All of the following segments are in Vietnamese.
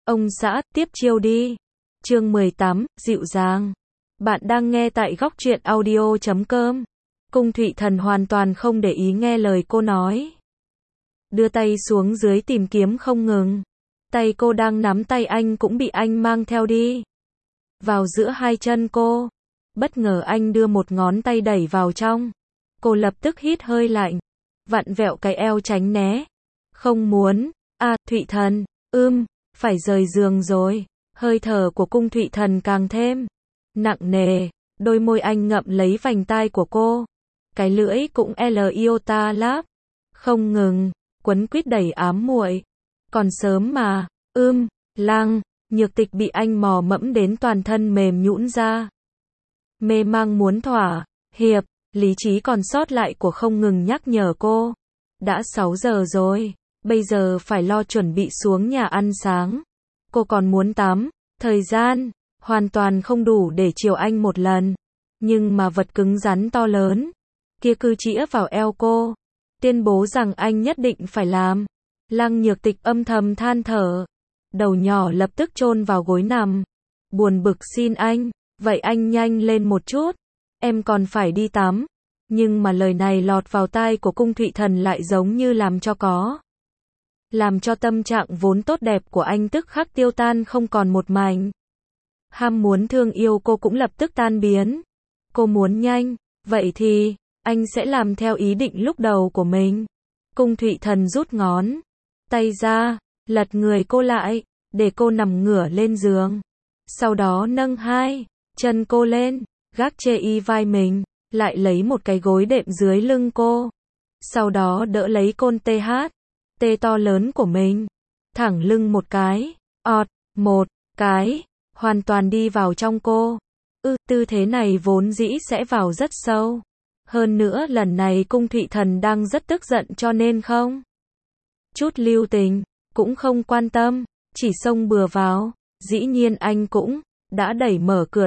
Ông xã, tiếp chiêu đi. Chương 18, dịu dàng. Bạn đang nghe tại góc truyện audio.com. Cung Thụy Thần hoàn toàn không để ý nghe lời cô nói. Đưa tay xuống dưới tìm kiếm không ngừng. Tay cô đang nắm tay anh cũng bị anh mang theo đi. Vào giữa hai chân cô. Bất ngờ anh đưa một ngón tay đẩy vào trong. Cô lập tức hít hơi lạnh. Vặn vẹo cái eo tránh né. Không muốn. Thụy Thần, phải rời giường rồi. Hơi thở của Cung Thụy Thần càng thêm nặng nề. Đôi môi anh ngậm lấy vành tai của cô. Cái lưỡi cũng iota láp. Không ngừng, quấn quýt đẩy ám muội. Còn sớm mà, Nhược Tịch bị anh mò mẫm đến toàn thân mềm nhũn ra. Mê mang muốn thỏa hiệp, lý trí còn sót lại của không ngừng nhắc nhở cô. Đã 6 giờ rồi, bây giờ phải lo chuẩn bị xuống nhà ăn sáng. Cô còn muốn tắm, thời gian hoàn toàn không đủ để chiều anh một lần. Nhưng mà vật cứng rắn to lớn kia cứ chĩa vào eo cô, tuyên bố rằng anh nhất định phải làm. Lăng Nhược Tịch âm thầm than thở, đầu nhỏ lập tức chôn vào gối nằm, buồn bực xin anh, vậy anh nhanh lên một chút, em còn phải đi tắm. Nhưng mà lời này lọt vào tai của Cung Thụy Thần lại giống như làm cho tâm trạng vốn tốt đẹp của anh tức khắc tiêu tan không còn một mảnh. Ham muốn thương yêu cô cũng lập tức tan biến. Cô muốn nhanh, vậy thì anh sẽ làm theo ý định lúc đầu của mình. Cung Thụy Thần rút ngón tay ra, lật người cô lại, để cô nằm ngửa lên giường. Sau đó nâng hai chân cô lên, gác chê y vai mình, lại lấy một cái gối đệm dưới lưng cô. Sau đó đỡ lấy côn tê to lớn của mình, thẳng lưng một cái, một cái, hoàn toàn đi vào trong cô. Tư thế này vốn dĩ sẽ vào rất sâu. Hơn nữa lần này Cung Thụy Thần đang rất tức giận cho nên không chút lưu tình, cũng không quan tâm, chỉ xông bừa vào. Dĩ nhiên anh cũng đã đẩy mở cửa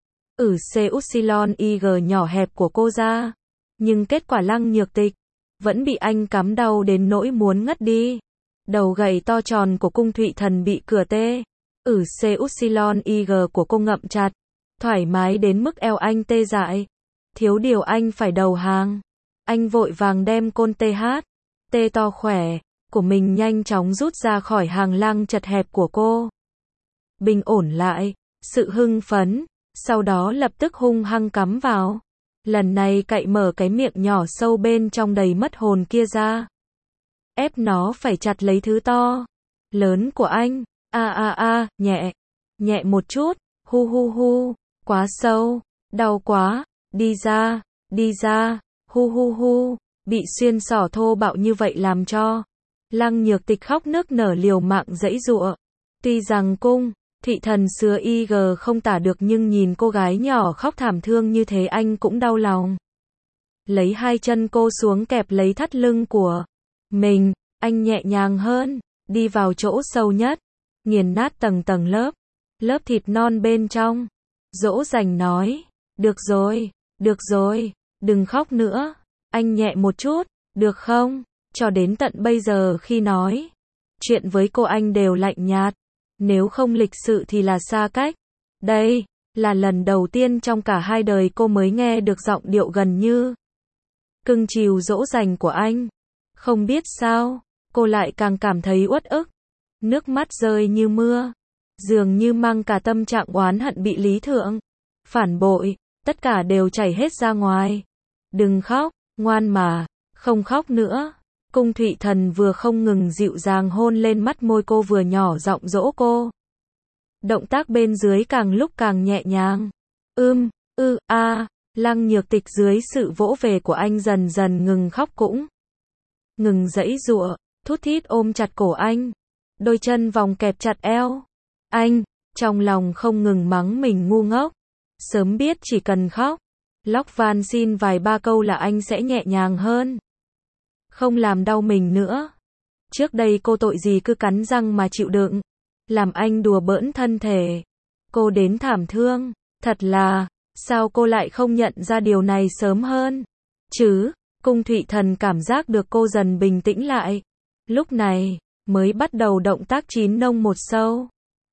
CY nhỏ hẹp của cô ra. Nhưng kết quả Lăng Nhược Tịch vẫn bị anh cắm đau đến nỗi muốn ngất đi. Đầu gầy to tròn của Cung Thụy Thần bị cửa CY của cô ngậm chặt, thoải mái đến mức eo anh tê dại. Thiếu điều anh phải đầu hàng. Anh vội vàng đem côn tê to khỏe của mình nhanh chóng rút ra khỏi hàng lang chật hẹp của cô. Bình ổn lại sự hưng phấn, sau đó lập tức hung hăng cắm vào. Lần này cạy mở cái miệng nhỏ sâu bên trong đầy mất hồn kia ra. Ép nó phải chặt lấy thứ to lớn của anh. Nhẹ một chút, hu, quá sâu, đau quá, đi ra, hu, bị xuyên xỏ thô bạo như vậy làm cho Lăng Nhược Tịch khóc nức nở liều mạng giãy giụa. Tuy rằng Cung Thụy Thần xưa không tả được nhưng nhìn cô gái nhỏ khóc thảm thương như thế anh cũng đau lòng. Lấy hai chân cô xuống kẹp lấy thắt lưng của mình, anh nhẹ nhàng hơn, đi vào chỗ sâu nhất, nghiền nát tầng lớp thịt non bên trong. Dỗ dành nói, được rồi, đừng khóc nữa, anh nhẹ một chút, được không? Cho đến tận bây giờ khi nói chuyện với cô anh đều lạnh nhạt, nếu không lịch sự thì là xa cách. Đây là lần đầu tiên trong cả hai đời cô mới nghe được giọng điệu gần như cưng chiều dỗ dành của anh. Không biết sao, cô lại càng cảm thấy uất ức, nước mắt rơi như mưa, dường như mang cả tâm trạng oán hận bị Lý Thượng phản bội, tất cả đều chảy hết ra ngoài. Đừng khóc, ngoan mà, không khóc nữa. Cung Thụy Thần vừa không ngừng dịu dàng hôn lên mắt môi cô vừa nhỏ giọng dỗ cô. Động tác bên dưới càng lúc càng nhẹ nhàng. Lăng Nhược Tịch dưới sự vỗ về của anh dần dần ngừng khóc cũng ngừng giãy giụa, thút thít ôm chặt cổ anh, đôi chân vòng kẹp chặt eo anh, trong lòng không ngừng mắng mình ngu ngốc. Sớm biết chỉ cần khóc, lóc van xin vài ba câu là anh sẽ nhẹ nhàng hơn, không làm đau mình nữa. Trước đây cô tội gì cứ cắn răng mà chịu đựng, làm anh đùa bỡn thân thể cô đến thảm thương. Thật là, sao cô lại không nhận ra điều này sớm hơn chứ? Cung Thụy Thần cảm giác được cô dần bình tĩnh lại, lúc này mới bắt đầu động tác chín nông một sâu.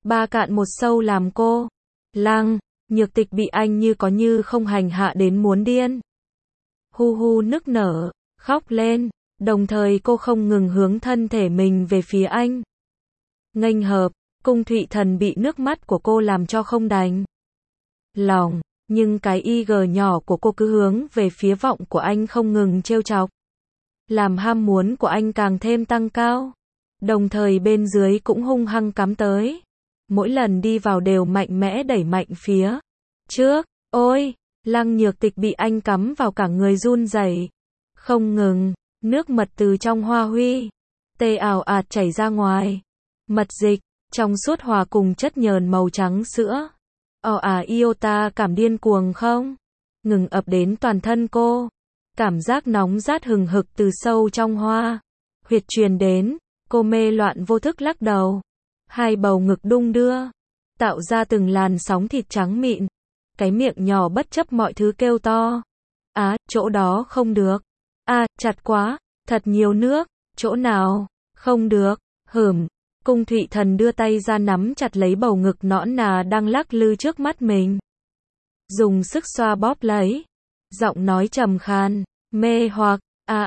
Ba cạn một sâu làm cô. Lăng, Nhược Tịch bị anh như có như không hành hạ đến muốn điên. Hu hu nức nở, khóc lên, đồng thời cô không ngừng hướng thân thể mình về phía anh. Nghênh hợp, Cung Thụy Thần bị nước mắt của cô làm cho không đành lòng, nhưng cái IG nhỏ của cô cứ hướng về phía vọng của anh không ngừng trêu chọc, làm ham muốn của anh càng thêm tăng cao, đồng thời bên dưới cũng hung hăng cắm tới. Mỗi lần đi vào đều mạnh mẽ đẩy mạnh phía trước. Ôi, Lăng Nhược Tịch bị anh cắm vào cả người run rẩy, không ngừng, nước mật từ trong hoa huy tê ào ạt chảy ra ngoài. Mật dịch trong suốt hòa cùng chất nhờn màu trắng sữa. Iota cảm điên cuồng không ngừng ập đến toàn thân cô. Cảm giác nóng rát hừng hực từ sâu trong hoa huyệt truyền đến, cô mê loạn vô thức lắc đầu. Hai bầu ngực đung đưa, tạo ra từng làn sóng thịt trắng mịn. Cái miệng nhỏ bất chấp mọi thứ kêu to. Chỗ đó không được. Chặt quá, thật nhiều nước. Chỗ nào? Không được. Cung Thụy Thần đưa tay ra nắm chặt lấy bầu ngực nõn nà đang lắc lư trước mắt mình. Dùng sức xoa bóp lấy. Giọng nói trầm khan, mê hoặc.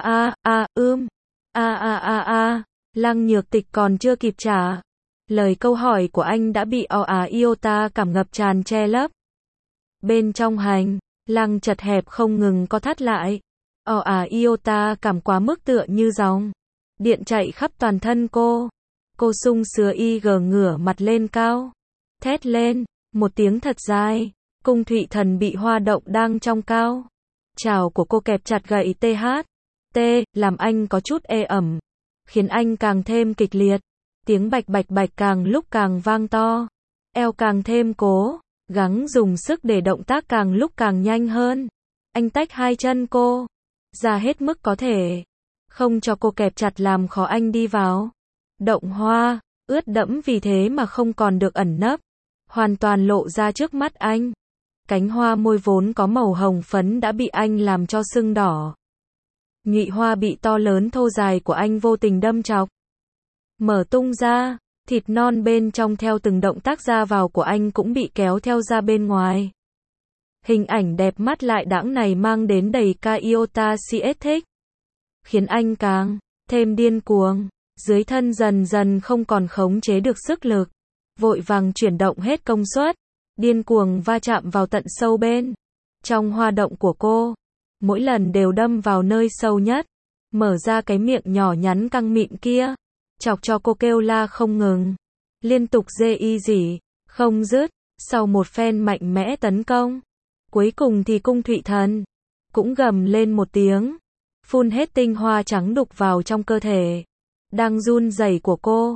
Lăng Nhược Tịch còn chưa kịp trả lời câu hỏi của anh đã bị Iota cảm ngập tràn che lấp. Bên trong hành lang chật hẹp không ngừng co thắt lại. Iota cảm quá mức tựa như dòng điện chạy khắp toàn thân cô. Cô sung sứa ngửa mặt lên cao, thét lên một tiếng thật dài. Cung Thụy Thần bị hoa động đang trong cao trào của cô kẹp chặt gậy THT, làm anh có chút ê ẩm, khiến anh càng thêm kịch liệt. Tiếng bạch bạch bạch càng lúc càng vang to, eo càng thêm cố gắng dùng sức để động tác càng lúc càng nhanh hơn. Anh tách hai chân cô ra hết mức có thể, không cho cô kẹp chặt làm khó anh đi vào. Động hoa, ướt đẫm vì thế mà không còn được ẩn nấp, hoàn toàn lộ ra trước mắt anh. Cánh hoa môi vốn có màu hồng phấn đã bị anh làm cho sưng đỏ. Nhụy hoa bị to lớn thô dài của anh vô tình đâm chọc, mở tung ra, thịt non bên trong theo từng động tác ra vào của anh cũng bị kéo theo ra bên ngoài. Hình ảnh đẹp mắt lại đãng này mang đến đầy ca iota CS thích, khiến anh càng thêm điên cuồng. Dưới thân dần dần không còn khống chế được sức lực, vội vàng chuyển động hết công suất, điên cuồng va chạm vào tận sâu bên trong hoa động của cô. Mỗi lần đều đâm vào nơi sâu nhất, mở ra cái miệng nhỏ nhắn căng mịn kia, chọc cho cô kêu la không ngừng, liên tục rỉ không dứt. Sau một phen mạnh mẽ tấn công, cuối cùng thì Cung Thụy Thần cũng gầm lên một tiếng, phun hết tinh hoa trắng đục vào trong cơ thể đang run rẩy của cô.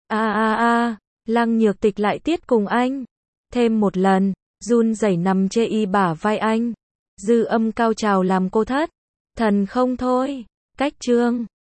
Lăng Nhược Tịch lại tiết cùng anh thêm một lần, run rẩy nằm chê bả vai anh. Dư âm cao trào làm cô thất thần không thôi. Cách chương